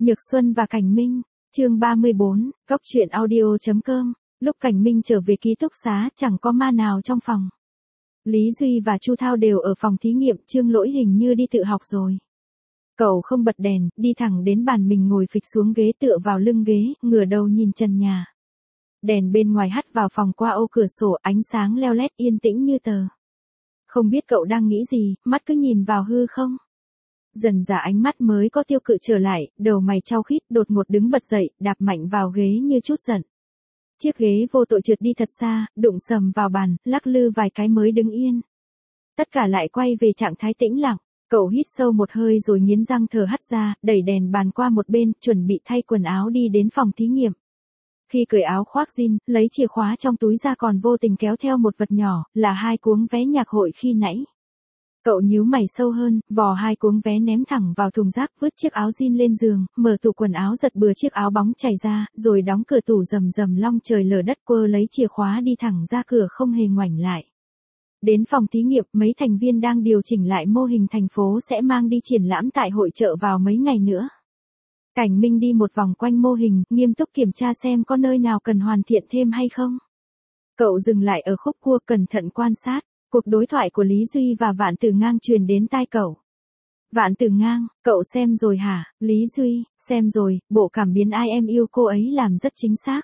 Nhược Xuân và Cảnh Minh, chương 34, Cóc truyện audio.com. Lúc Cảnh Minh trở về ký túc xá chẳng có ma nào trong phòng. Lý Duy và Chu Thao đều ở phòng thí nghiệm, Trương Lỗi hình như đi tự học rồi. Cậu không bật đèn, đi thẳng đến bàn mình ngồi phịch xuống ghế tựa vào lưng ghế, ngửa đầu nhìn trần nhà. Đèn bên ngoài hắt vào phòng qua ô cửa sổ, ánh sáng leo lét yên tĩnh như tờ. Không biết cậu đang nghĩ gì, mắt cứ nhìn vào hư không? Dần dà ánh mắt mới có tiêu cự trở lại, đầu mày chau khít, đột ngột đứng bật dậy, đạp mạnh vào ghế như chút giận. Chiếc ghế vô tội trượt đi thật xa, đụng sầm vào bàn, lắc lư vài cái mới đứng yên. Tất cả lại quay về trạng thái tĩnh lặng. Cậu hít sâu một hơi rồi nghiến răng thở hắt ra, đẩy đèn bàn qua một bên, chuẩn bị thay quần áo đi đến phòng thí nghiệm. Khi cởi áo khoác jean, lấy chìa khóa trong túi ra còn vô tình kéo theo một vật nhỏ, là 2 cuống vé nhạc hội khi nãy. Cậu nhíu mày sâu hơn, vò 2 cuống vé ném thẳng vào thùng rác, vứt chiếc áo jean lên giường, mở tủ quần áo giật bừa chiếc áo bóng chảy ra, rồi đóng cửa tủ rầm rầm long trời lở đất, quơ lấy chìa khóa đi thẳng ra cửa không hề ngoảnh lại. Đến phòng thí nghiệm, mấy thành viên đang điều chỉnh lại mô hình thành phố sẽ mang đi triển lãm tại hội chợ vào mấy ngày nữa. Cảnh Minh đi một vòng quanh mô hình, nghiêm túc kiểm tra xem có nơi nào cần hoàn thiện thêm hay không. Cậu dừng lại ở khúc cua, cẩn thận quan sát. Cuộc đối thoại của Lý Duy và Vạn Tử Ngang truyền đến tai cậu. Vạn Tử Ngang, cậu xem rồi hả? Lý Duy, xem rồi, bộ cảm biến I Am You cô ấy làm rất chính xác.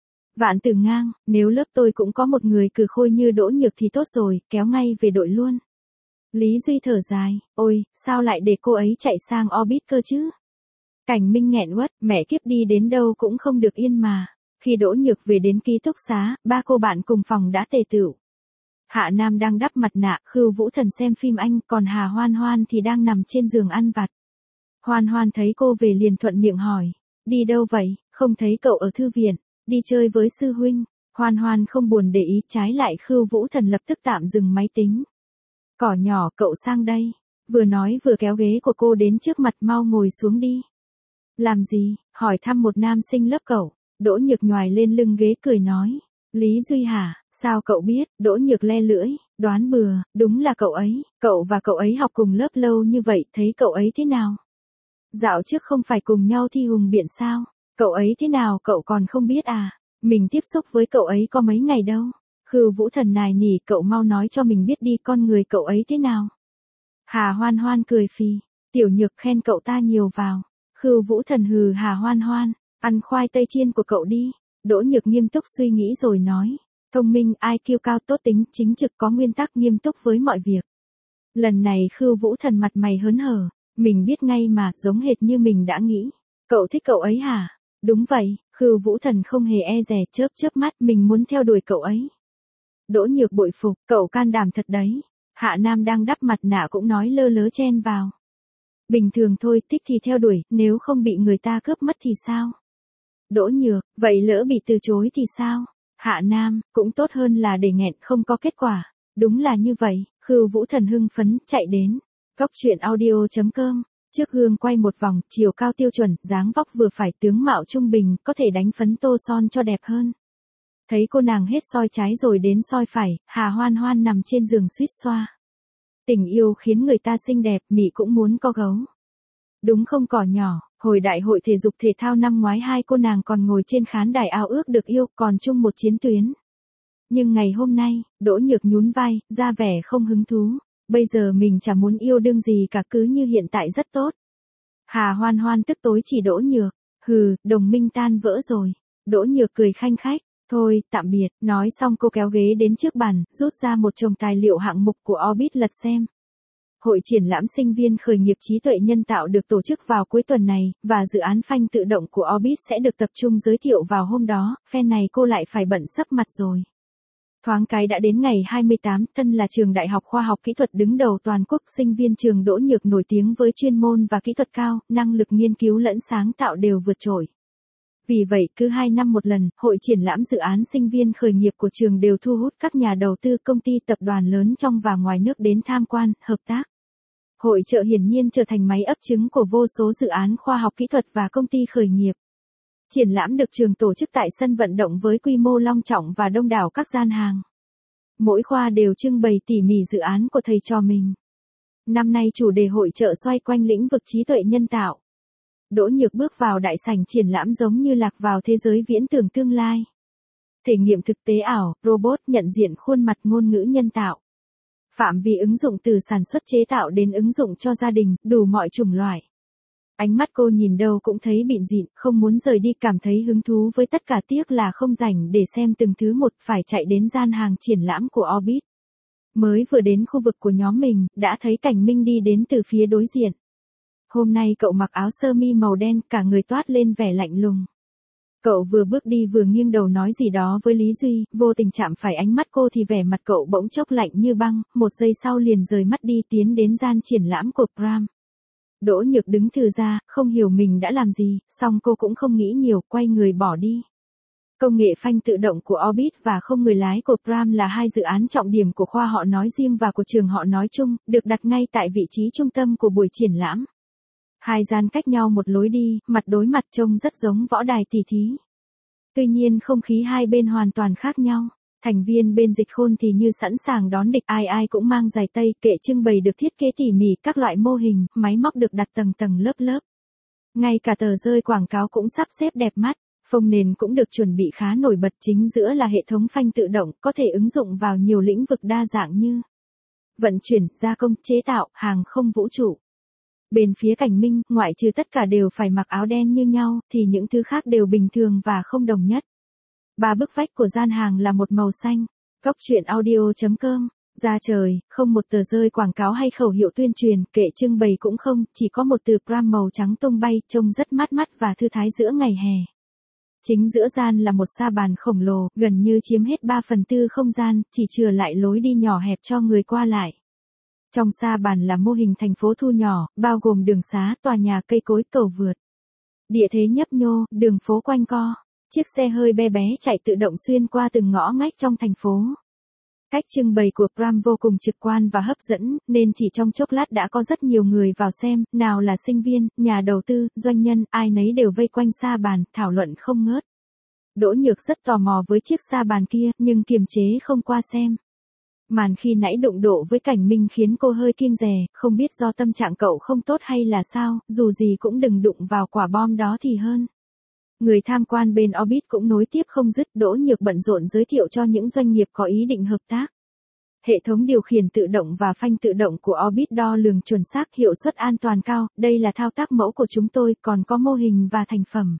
Vạn Tử Ngang, nếu lớp tôi cũng có một người cừ khôi như Đỗ Nhược thì tốt rồi, kéo ngay về đội luôn. Lý Duy thở dài, ôi, sao lại để cô ấy chạy sang orbit cơ chứ? Cảnh Minh nghẹn uất, mẹ kiếp đi đến đâu cũng không được yên mà. Khi Đỗ Nhược về đến ký túc xá, 3 cô bạn cùng phòng đã tề tựu. Hạ Nam đang đắp mặt nạ, Khưu Vũ Thần xem phim Anh, còn Hà Hoan Hoan thì đang nằm trên giường ăn vặt. Hoan Hoan thấy cô về liền thuận miệng hỏi, đi đâu vậy? Không thấy cậu ở thư viện, đi chơi với sư huynh. Hoan Hoan không buồn để ý, trái lại Khưu Vũ Thần lập tức tạm dừng máy tính. Cỏ nhỏ, cậu sang đây. Vừa nói vừa kéo ghế của cô đến trước mặt, mau ngồi xuống đi. Làm gì? Hỏi thăm một nam sinh lớp cậu. Đỗ Nhược nhoài lên lưng ghế cười nói. Lý Duy hả? Sao cậu biết? Đỗ Nhược le lưỡi, đoán bừa, đúng là cậu ấy. Cậu và cậu ấy học cùng lớp lâu như vậy, thấy cậu ấy thế nào? Dạo trước không phải cùng nhau thi hùng biện sao? Cậu ấy thế nào cậu còn không biết à? Mình tiếp xúc với cậu ấy có mấy ngày đâu. Khưu Vũ Thần nài nỉ, cậu mau nói cho mình biết đi, con người cậu ấy thế nào? Hà Hoan Hoan cười phì, Tiểu Nhược khen cậu ta nhiều vào. Khưu Vũ Thần hừ, Hà Hoan Hoan, ăn khoai tây chiên của cậu đi. Đỗ Nhược nghiêm túc suy nghĩ rồi nói. Thông minh, IQ cao, tốt tính, chính trực, có nguyên tắc, nghiêm túc với mọi việc. Lần này Khưu Vũ Thần mặt mày hớn hở, mình biết ngay mà, giống hệt như mình đã nghĩ. Cậu thích cậu ấy hả? Đúng vậy, Khưu Vũ Thần không hề e dè, chớp chớp mắt, mình muốn theo đuổi cậu ấy. Đỗ Nhược bội phục, cậu can đảm thật đấy. Hạ Nam đang đắp mặt nạ cũng nói lơ lớ chen vào. Bình thường thôi, thích thì theo đuổi, nếu không bị người ta cướp mất thì sao? Đỗ Nhược, vậy lỡ bị từ chối thì sao? Hạ Nam, cũng tốt hơn là để nghẹn không có kết quả. Đúng là như vậy, Khưu Vũ Thần hưng phấn, chạy đến. Cóc truyện audio.com. Trước gương quay một vòng, chiều cao tiêu chuẩn, dáng vóc vừa phải, tướng mạo trung bình, có thể đánh phấn tô son cho đẹp hơn. Thấy cô nàng hết soi trái rồi đến soi phải, Hà Hoan Hoan nằm trên giường suýt xoa. Tình yêu khiến người ta xinh đẹp, mị cũng muốn có gấu. Đúng không cỏ nhỏ, hồi đại hội thể dục thể thao năm ngoái 2 cô nàng còn ngồi trên khán đài ao ước được yêu, còn chung một chiến tuyến. Nhưng ngày hôm nay, Đỗ Nhược nhún vai, ra vẻ không hứng thú. Bây giờ mình chả muốn yêu đương gì cả, cứ như hiện tại rất tốt. Hà Hoan Hoan tức tối chỉ Đỗ Nhược, hừ, đồng minh tan vỡ rồi. Đỗ Nhược cười khanh khách, thôi, tạm biệt. Nói xong cô kéo ghế đến trước bàn, rút ra một chồng tài liệu hạng mục của Orbit lật xem. Hội triển lãm sinh viên khởi nghiệp trí tuệ nhân tạo được tổ chức vào cuối tuần này, và dự án phanh tự động của Orbit sẽ được tập trung giới thiệu vào hôm đó, phen này cô lại phải bận sắp mặt rồi. Thoáng cái đã đến ngày 28, thân là trường Đại học Khoa học Kỹ thuật đứng đầu toàn quốc, sinh viên trường Đỗ Nhược nổi tiếng với chuyên môn và kỹ thuật cao, năng lực nghiên cứu lẫn sáng tạo đều vượt trội. Vì vậy, cứ 2 năm một lần, hội triển lãm dự án sinh viên khởi nghiệp của trường đều thu hút các nhà đầu tư, công ty, tập đoàn lớn trong và ngoài nước đến tham quan, hợp tác. Hội chợ hiển nhiên trở thành máy ấp trứng của vô số dự án khoa học kỹ thuật và công ty khởi nghiệp. Triển lãm được trường tổ chức tại sân vận động với quy mô long trọng và đông đảo các gian hàng. Mỗi khoa đều trưng bày tỉ mỉ dự án của thầy trò mình. Năm nay chủ đề hội chợ xoay quanh lĩnh vực trí tuệ nhân tạo. Đỗ Nhược bước vào đại sảnh triển lãm giống như lạc vào thế giới viễn tưởng tương lai. Thể nghiệm thực tế ảo, robot nhận diện khuôn mặt ngôn ngữ nhân tạo. Phạm vi ứng dụng từ sản xuất chế tạo đến ứng dụng cho gia đình, đủ mọi chủng loại. Ánh mắt cô nhìn đâu cũng thấy bịn dịn, không muốn rời đi, cảm thấy hứng thú với tất cả, tiếc là không rảnh để xem từng thứ một, phải chạy đến gian hàng triển lãm của Orbit. Mới vừa đến khu vực của nhóm mình, đã thấy Cảnh Minh đi đến từ phía đối diện. Hôm nay cậu mặc áo sơ mi màu đen, cả người toát lên vẻ lạnh lùng. Cậu vừa bước đi vừa nghiêng đầu nói gì đó với Lý Duy, vô tình chạm phải ánh mắt cô thì vẻ mặt cậu bỗng chốc lạnh như băng, một giây sau liền rời mắt đi tiến đến gian triển lãm của Pram. Đỗ Nhược đứng thừ ra, không hiểu mình đã làm gì, song cô cũng không nghĩ nhiều, quay người bỏ đi. Công nghệ phanh tự động của Orbit và không người lái của Pram là hai dự án trọng điểm của khoa họ nói riêng và của trường họ nói chung, được đặt ngay tại vị trí trung tâm của buổi triển lãm. Hai gian cách nhau một lối đi, mặt đối mặt trông rất giống võ đài tỉ thí. Tuy nhiên không khí hai bên hoàn toàn khác nhau. Thành viên bên Dịch Khôn thì như sẵn sàng đón địch, ai ai cũng mang giày tây, kệ trưng bày được thiết kế tỉ mỉ, các loại mô hình, máy móc được đặt tầng tầng lớp lớp. Ngay cả tờ rơi quảng cáo cũng sắp xếp đẹp mắt, phông nền cũng được chuẩn bị khá nổi bật, chính giữa là hệ thống phanh tự động, có thể ứng dụng vào nhiều lĩnh vực đa dạng như vận chuyển, gia công, chế tạo, hàng không vũ trụ. Bên phía Cảnh Minh, ngoại trừ tất cả đều phải mặc áo đen như nhau, thì những thứ khác đều bình thường và không đồng nhất. Ba bức vách của gian hàng là một màu xanh. Góc truyện audio.com. Ra trời, không một tờ rơi quảng cáo hay khẩu hiệu tuyên truyền, kệ trưng bày cũng không, chỉ có một từ Pram màu trắng tung bay, trông rất mát mắt và thư thái giữa ngày hè. Chính giữa gian là một sa bàn khổng lồ, gần như chiếm hết 3/4 không gian, chỉ chừa lại lối đi nhỏ hẹp cho người qua lại. Trong sa bàn là mô hình thành phố thu nhỏ, bao gồm đường xá, tòa nhà, cây cối, cầu vượt. Địa thế nhấp nhô, đường phố quanh co. Chiếc xe hơi be bé chạy tự động xuyên qua từng ngõ ngách trong thành phố. Cách trưng bày của Pram vô cùng trực quan và hấp dẫn, nên chỉ trong chốc lát đã có rất nhiều người vào xem, nào là sinh viên, nhà đầu tư, doanh nhân, ai nấy đều vây quanh sa bàn, thảo luận không ngớt. Đỗ Nhược rất tò mò với chiếc sa bàn kia, nhưng kiềm chế không qua xem. Màn khi nãy đụng độ với Cảnh Minh khiến cô hơi kiêng dè, không biết do tâm trạng cậu không tốt hay là sao, dù gì cũng đừng đụng vào quả bom đó thì hơn. Người tham quan bên Orbit cũng nối tiếp không dứt, Đỗ Nhược bận rộn giới thiệu cho những doanh nghiệp có ý định hợp tác. Hệ thống điều khiển tự động và phanh tự động của Orbit đo lường chuẩn xác, hiệu suất an toàn cao, đây là thao tác mẫu của chúng tôi, còn có mô hình và thành phẩm.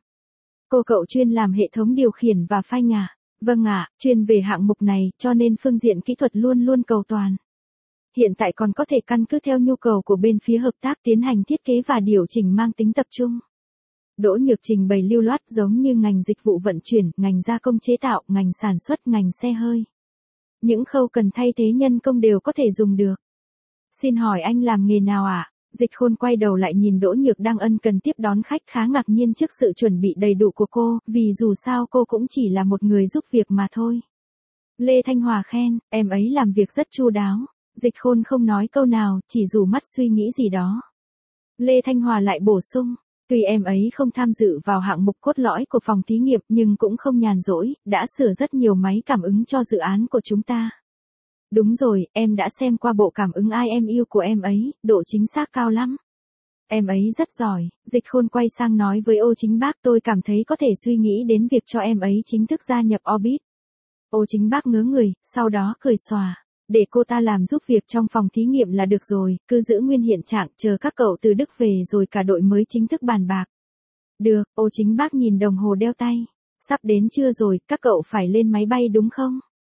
Cậu chuyên làm hệ thống điều khiển và phanh à? Vâng ạ, chuyên về hạng mục này, cho nên phương diện kỹ thuật luôn luôn cầu toàn. Hiện tại còn có thể căn cứ theo nhu cầu của bên phía hợp tác tiến hành thiết kế và điều chỉnh mang tính tập trung. Đỗ Nhược trình bày lưu loát giống như ngành dịch vụ vận chuyển, ngành gia công chế tạo, ngành sản xuất, ngành xe hơi. Những khâu cần thay thế nhân công đều có thể dùng được. Xin hỏi anh làm nghề nào ạ? Dịch Khôn quay đầu lại nhìn Đỗ Nhược đang ân cần tiếp đón khách, khá ngạc nhiên trước sự chuẩn bị đầy đủ của cô, vì dù sao cô cũng chỉ là một người giúp việc mà thôi. Lê Thanh Hòa khen, em ấy làm việc rất chu đáo. Dịch Khôn không nói câu nào, chỉ rủ mắt suy nghĩ gì đó. Lê Thanh Hòa lại bổ sung, tuy em ấy không tham dự vào hạng mục cốt lõi của phòng thí nghiệm nhưng cũng không nhàn rỗi, đã sửa rất nhiều máy cảm ứng cho dự án của chúng ta. Đúng rồi, em đã xem qua bộ cảm ứng IMU của em ấy, độ chính xác cao lắm. Em ấy rất giỏi. Dịch Khôn quay sang nói với Ô Chính Bác, tôi cảm thấy có thể suy nghĩ đến việc cho em ấy chính thức gia nhập Orbit. Ô Chính Bác ngớ người, sau đó cười xòa. Để cô ta làm giúp việc trong phòng thí nghiệm là được rồi, cứ giữ nguyên hiện trạng, chờ các cậu từ Đức về rồi cả đội mới chính thức bàn bạc. Được, Ô Chính Bác nhìn đồng hồ đeo tay. Sắp đến trưa rồi, các cậu phải lên máy bay đúng không?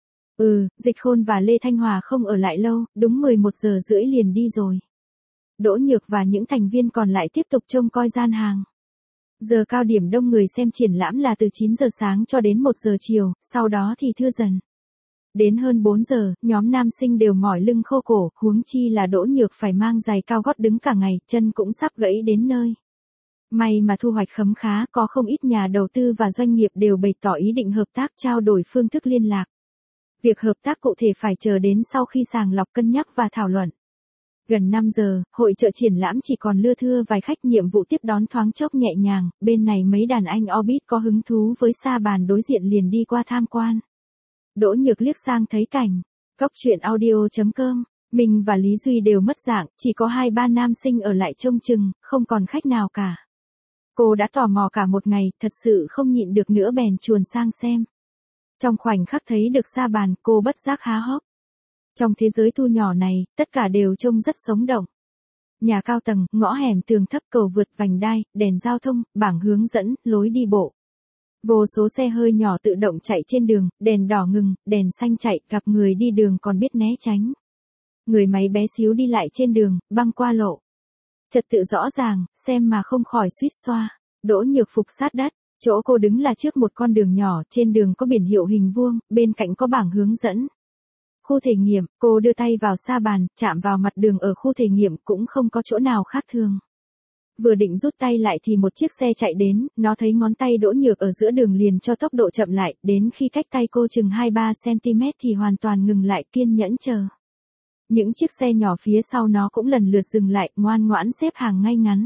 Dịch Khôn và Lê Thanh Hòa không ở lại lâu, đúng 11 giờ rưỡi liền đi rồi. Đỗ Nhược và những thành viên còn lại tiếp tục trông coi gian hàng. Giờ cao điểm đông người xem triển lãm là từ 9 giờ sáng cho đến 1 giờ chiều, sau đó thì thưa dần. Đến hơn 4 giờ, nhóm nam sinh đều mỏi lưng khô cổ, huống chi là Đỗ Nhược phải mang giày cao gót đứng cả ngày, chân cũng sắp gãy đến nơi. May mà thu hoạch khấm khá, có không ít nhà đầu tư và doanh nghiệp đều bày tỏ ý định hợp tác, trao đổi phương thức liên lạc. Việc hợp tác cụ thể phải chờ đến sau khi sàng lọc, cân nhắc và thảo luận. Gần 5 giờ, hội chợ triển lãm chỉ còn lưa thưa vài khách, nhiệm vụ tiếp đón thoáng chốc nhẹ nhàng, bên này mấy đàn anh Orbit có hứng thú với sa bàn đối diện liền đi qua tham quan. Đỗ Nhược liếc sang thấy Cảnh. Góc truyện audio.com, mình và Lý Duy đều mất dạng, chỉ có 2-3 nam sinh ở lại trông chừng, không còn khách nào cả. Cô đã tò mò cả một ngày, thật sự không nhịn được nữa bèn chuồn sang xem. Trong khoảnh khắc thấy được sa bàn, cô bất giác há hốc. Trong thế giới thu nhỏ này, tất cả đều trông rất sống động. Nhà cao tầng, ngõ hẻm tường thấp, cầu vượt, vành đai, đèn giao thông, bảng hướng dẫn, lối đi bộ. Vô số xe hơi nhỏ tự động chạy trên đường, đèn đỏ ngừng, đèn xanh chạy, gặp người đi đường còn biết né tránh. Người máy bé xíu đi lại trên đường, băng qua lộ. Trật tự rõ ràng, xem mà không khỏi suýt xoa. Đỗ Nhược phục sát đất, chỗ cô đứng là trước một con đường nhỏ, trên đường có biển hiệu hình vuông, bên cạnh có bảng hướng dẫn. Khu thể nghiệm, cô đưa tay vào sa bàn, chạm vào mặt đường ở khu thể nghiệm cũng không có chỗ nào khác thường. Vừa định rút tay lại thì một chiếc xe chạy đến, nó thấy ngón tay Đỗ Nhược ở giữa đường liền cho tốc độ chậm lại, đến khi cách tay cô chừng 2-3 cm thì hoàn toàn ngừng lại, kiên nhẫn chờ. Những chiếc xe nhỏ phía sau nó cũng lần lượt dừng lại, ngoan ngoãn xếp hàng ngay ngắn.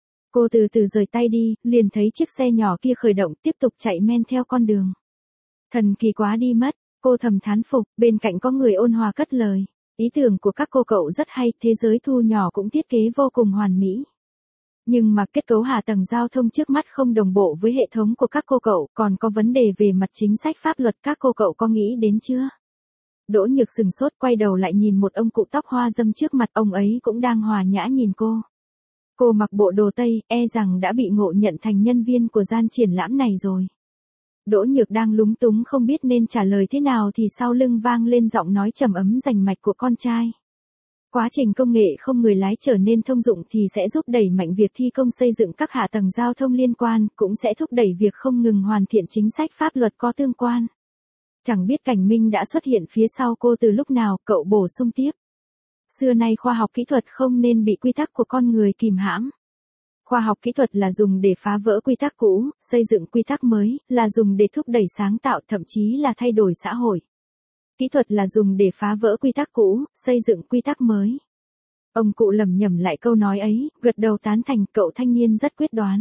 Cô từ từ rời tay đi, liền thấy chiếc xe nhỏ kia khởi động tiếp tục chạy men theo con đường. Thần kỳ quá đi mất, cô thầm thán phục, bên cạnh có người ôn hòa cất lời. Ý tưởng của các cô cậu rất hay, thế giới thu nhỏ cũng thiết kế vô cùng hoàn mỹ. Nhưng mà kết cấu hạ tầng giao thông trước mắt không đồng bộ với hệ thống của các cô cậu, còn có vấn đề về mặt chính sách pháp luật, các cô cậu có nghĩ đến chưa? Đỗ Nhược sừng sốt, quay đầu lại nhìn một ông cụ tóc hoa râm trước mặt, ông ấy cũng đang hòa nhã nhìn cô. Cô mặc bộ đồ Tây, e rằng đã bị ngộ nhận thành nhân viên của gian triển lãm này rồi. Đỗ Nhược đang lúng túng không biết nên trả lời thế nào thì sau lưng vang lên giọng nói trầm ấm rành mạch của con trai. Quá trình công nghệ không người lái trở nên thông dụng thì sẽ giúp đẩy mạnh việc thi công xây dựng các hạ tầng giao thông liên quan, cũng sẽ thúc đẩy việc không ngừng hoàn thiện chính sách pháp luật có tương quan. Chẳng biết Cảnh Minh đã xuất hiện phía sau cô từ lúc nào, cậu bổ sung tiếp. Xưa nay khoa học kỹ thuật không nên bị quy tắc của con người kìm hãm. Khoa học kỹ thuật là dùng để phá vỡ quy tắc cũ, xây dựng quy tắc mới, là dùng để thúc đẩy sáng tạo, thậm chí là thay đổi xã hội. Kỹ thuật là dùng để phá vỡ quy tắc cũ, xây dựng quy tắc mới. Ông cụ lẩm nhẩm lại câu nói ấy, gật đầu tán thành, cậu thanh niên rất quyết đoán.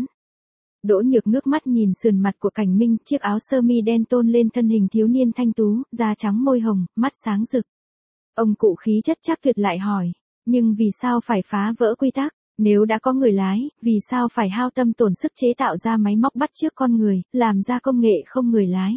Đỗ Nhược ngước mắt nhìn sườn mặt của Cảnh Minh, chiếc áo sơ mi đen tôn lên thân hình thiếu niên thanh tú, da trắng môi hồng, mắt sáng rực. Ông cụ khí chất chắc tuyệt lại hỏi, nhưng vì sao phải phá vỡ quy tắc? Nếu đã có người lái, vì sao phải hao tâm tổn sức chế tạo ra máy móc bắt chước con người, làm ra công nghệ không người lái?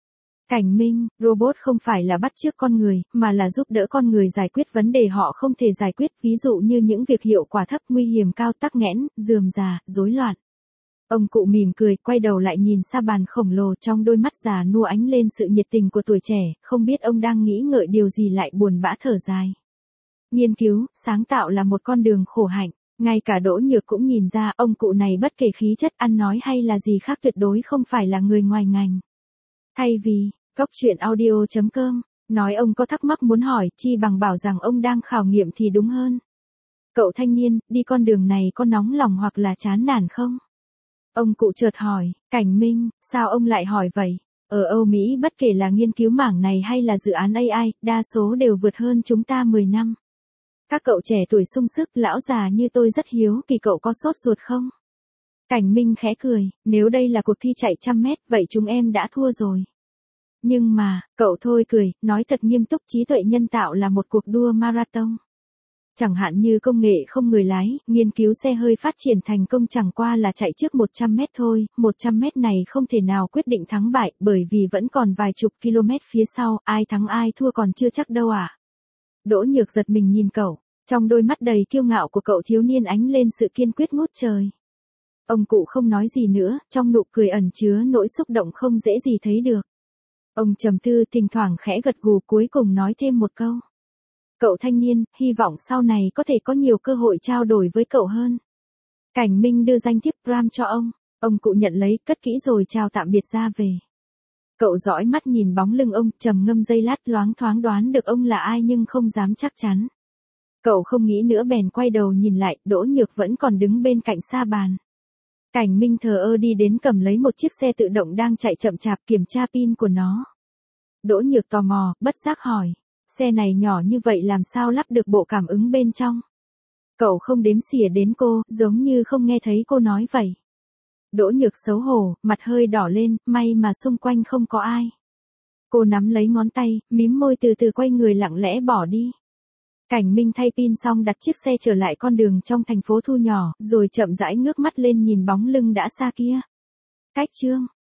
Cảnh Minh, robot không phải là bắt chước con người, mà là giúp đỡ con người giải quyết vấn đề họ không thể giải quyết, ví dụ như những việc hiệu quả thấp, nguy hiểm cao, tắc nghẽn, rườm rà, rối loạn. Ông cụ mỉm cười, quay đầu lại nhìn sa bàn khổng lồ, trong đôi mắt già nua ánh lên sự nhiệt tình của tuổi trẻ, không biết ông đang nghĩ ngợi điều gì lại buồn bã thở dài. Nghiên cứu, sáng tạo là một con đường khổ hạnh, ngay cả Đỗ Nhược cũng nhìn ra, ông cụ này bất kể khí chất, ăn nói hay là gì khác tuyệt đối không phải là người ngoài ngành. Thay vì, Cốc truyện audio.com, nói ông có thắc mắc muốn hỏi, chi bằng bảo rằng ông đang khảo nghiệm thì đúng hơn. Cậu thanh niên, đi con đường này có nóng lòng hoặc là chán nản không? Ông cụ chợt hỏi, Cảnh Minh, sao ông lại hỏi vậy? Ở Âu Mỹ bất kể là nghiên cứu mảng này hay là dự án AI, đa số đều vượt hơn chúng ta 10 năm. Các cậu trẻ tuổi sung sức, lão già như tôi rất hiếu kỳ cậu có sốt ruột không? Cảnh Minh khẽ cười, nếu đây là cuộc thi chạy 100 mét, vậy chúng em đã thua rồi. Nhưng mà, cậu thôi cười, nói thật nghiêm túc, trí tuệ nhân tạo là một cuộc đua marathon. Chẳng hạn như công nghệ không người lái, nghiên cứu xe hơi phát triển thành công chẳng qua là chạy trước 100 mét thôi, 100 mét này không thể nào quyết định thắng bại, bởi vì vẫn còn vài chục km phía sau, ai thắng ai thua còn chưa chắc đâu à. Đỗ Nhược giật mình nhìn cậu, trong đôi mắt đầy kiêu ngạo của cậu thiếu niên ánh lên sự kiên quyết ngút trời. Ông cụ không nói gì nữa, trong nụ cười ẩn chứa nỗi xúc động không dễ gì thấy được. Ông trầm tư, thỉnh thoảng khẽ gật gù, cuối cùng nói thêm một câu. Cậu thanh niên, hy vọng sau này có thể có nhiều cơ hội trao đổi với cậu hơn. Cảnh Minh đưa danh thiếp Gram cho ông cụ nhận lấy, cất kỹ rồi chào tạm biệt ra về. Cậu dõi mắt nhìn bóng lưng ông, trầm ngâm giây lát, loáng thoáng đoán được ông là ai nhưng không dám chắc chắn. Cậu không nghĩ nữa bèn quay đầu nhìn lại, Đỗ Nhược vẫn còn đứng bên cạnh sa bàn. Cảnh Minh thờ ơ đi đến cầm lấy một chiếc xe tự động đang chạy chậm chạp, kiểm tra pin của nó. Đỗ Nhược tò mò, bất giác hỏi, xe này nhỏ như vậy làm sao lắp được bộ cảm ứng bên trong? Cậu không đếm xỉa đến cô, giống như không nghe thấy cô nói vậy. Đỗ Nhược xấu hổ, mặt hơi đỏ lên, may mà xung quanh không có ai. Cô nắm lấy ngón tay, mím môi từ từ quay người lặng lẽ bỏ đi. Cảnh Minh thay pin xong đặt chiếc xe trở lại con đường trong thành phố thu nhỏ, rồi chậm rãi ngước mắt lên nhìn bóng lưng đã xa kia. Cách Trương